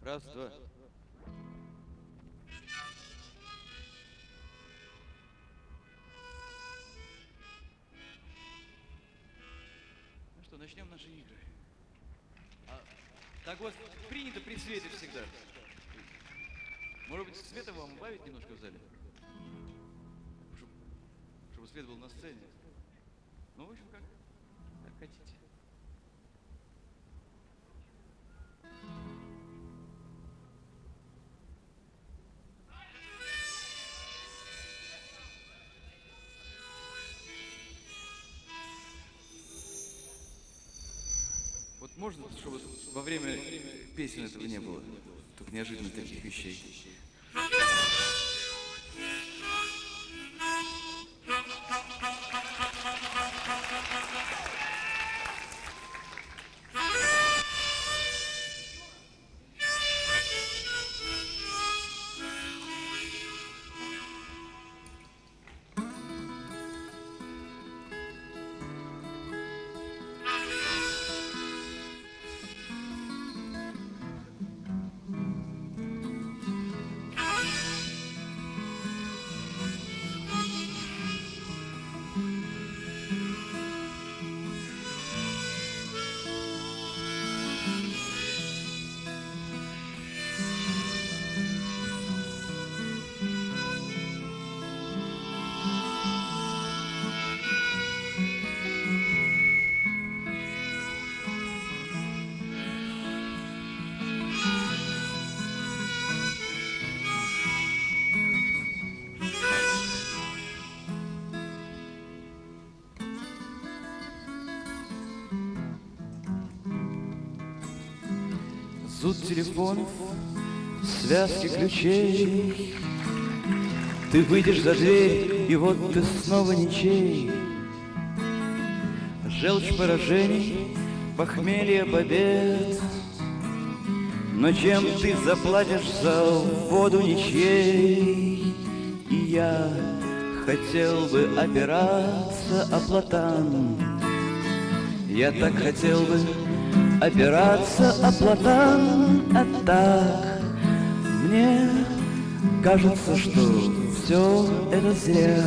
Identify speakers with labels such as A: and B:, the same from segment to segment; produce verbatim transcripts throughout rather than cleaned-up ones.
A: Раз, два. Ну что, начнем наши игры. А, так вот, принято при свете всегда. Может быть, света вам убавить немножко в зале? Чтобы, чтобы свет был на сцене. Ну, в общем, как, как хотите. Вот можно, чтобы во время песен этого не было? Только неожиданных таких вещей.
B: Зуд телефонов, связки ключей. Ты выйдешь за дверь, и вот ты снова ничей. Желчь поражений, похмелье побед. Но чем ты заплатишь за воду ничьей? И я хотел бы опираться о платан. Я так хотел бы опираться о платан, а так мне кажется, что все это зря.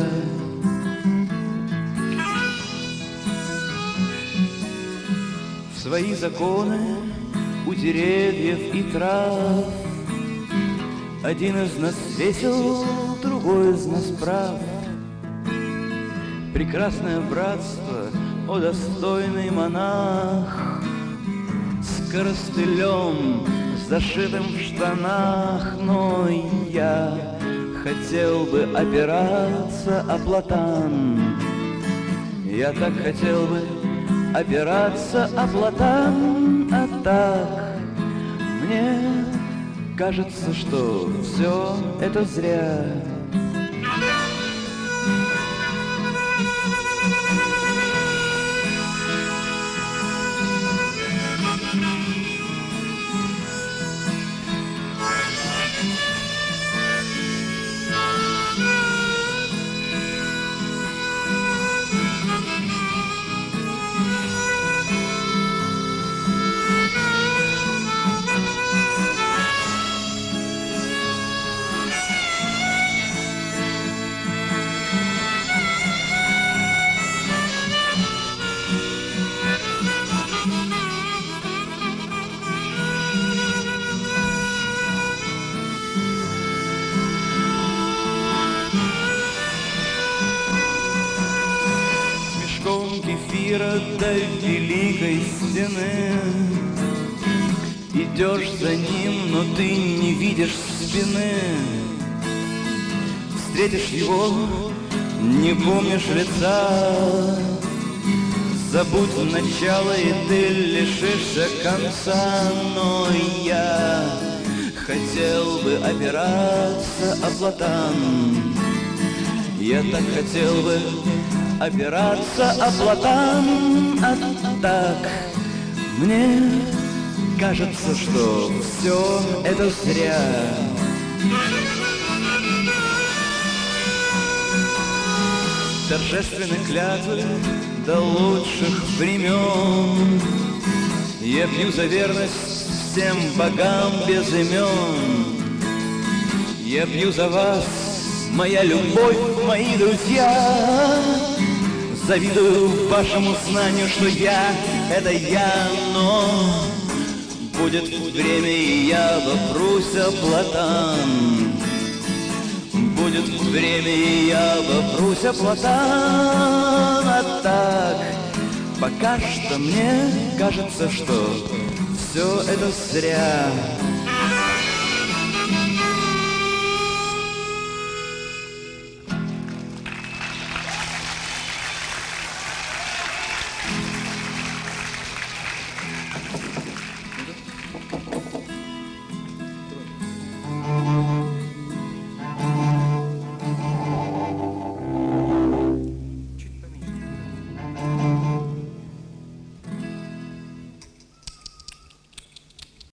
B: Свои законы у деревьев и трав. Один из нас весел, другой из нас прав. Прекрасное братство, о достойный монах, с коростылем, зашитым в штанах. Но я хотел бы опираться о платан. Я так хотел бы опираться о платан, а так мне кажется, что все это зря. Кефира до великой стены. Идешь за ним, но ты не видишь спины. Встретишь его, не помнишь лица. Забудь начало, и ты лишишься конца. Но я хотел бы опираться о платан. Я так хотел бы опираться о платан, а так мне кажется, что все это зря. Торжественные клятвы до лучших времен. Я пью за верность всем богам без имен. Я пью за вас, моя любовь, мои друзья. Завидую вашему знанию, что я — это я, но будет время, и я вопрусь о платан. Будет время, и я вопрусь о платан. А так, пока что мне кажется, что все это зря.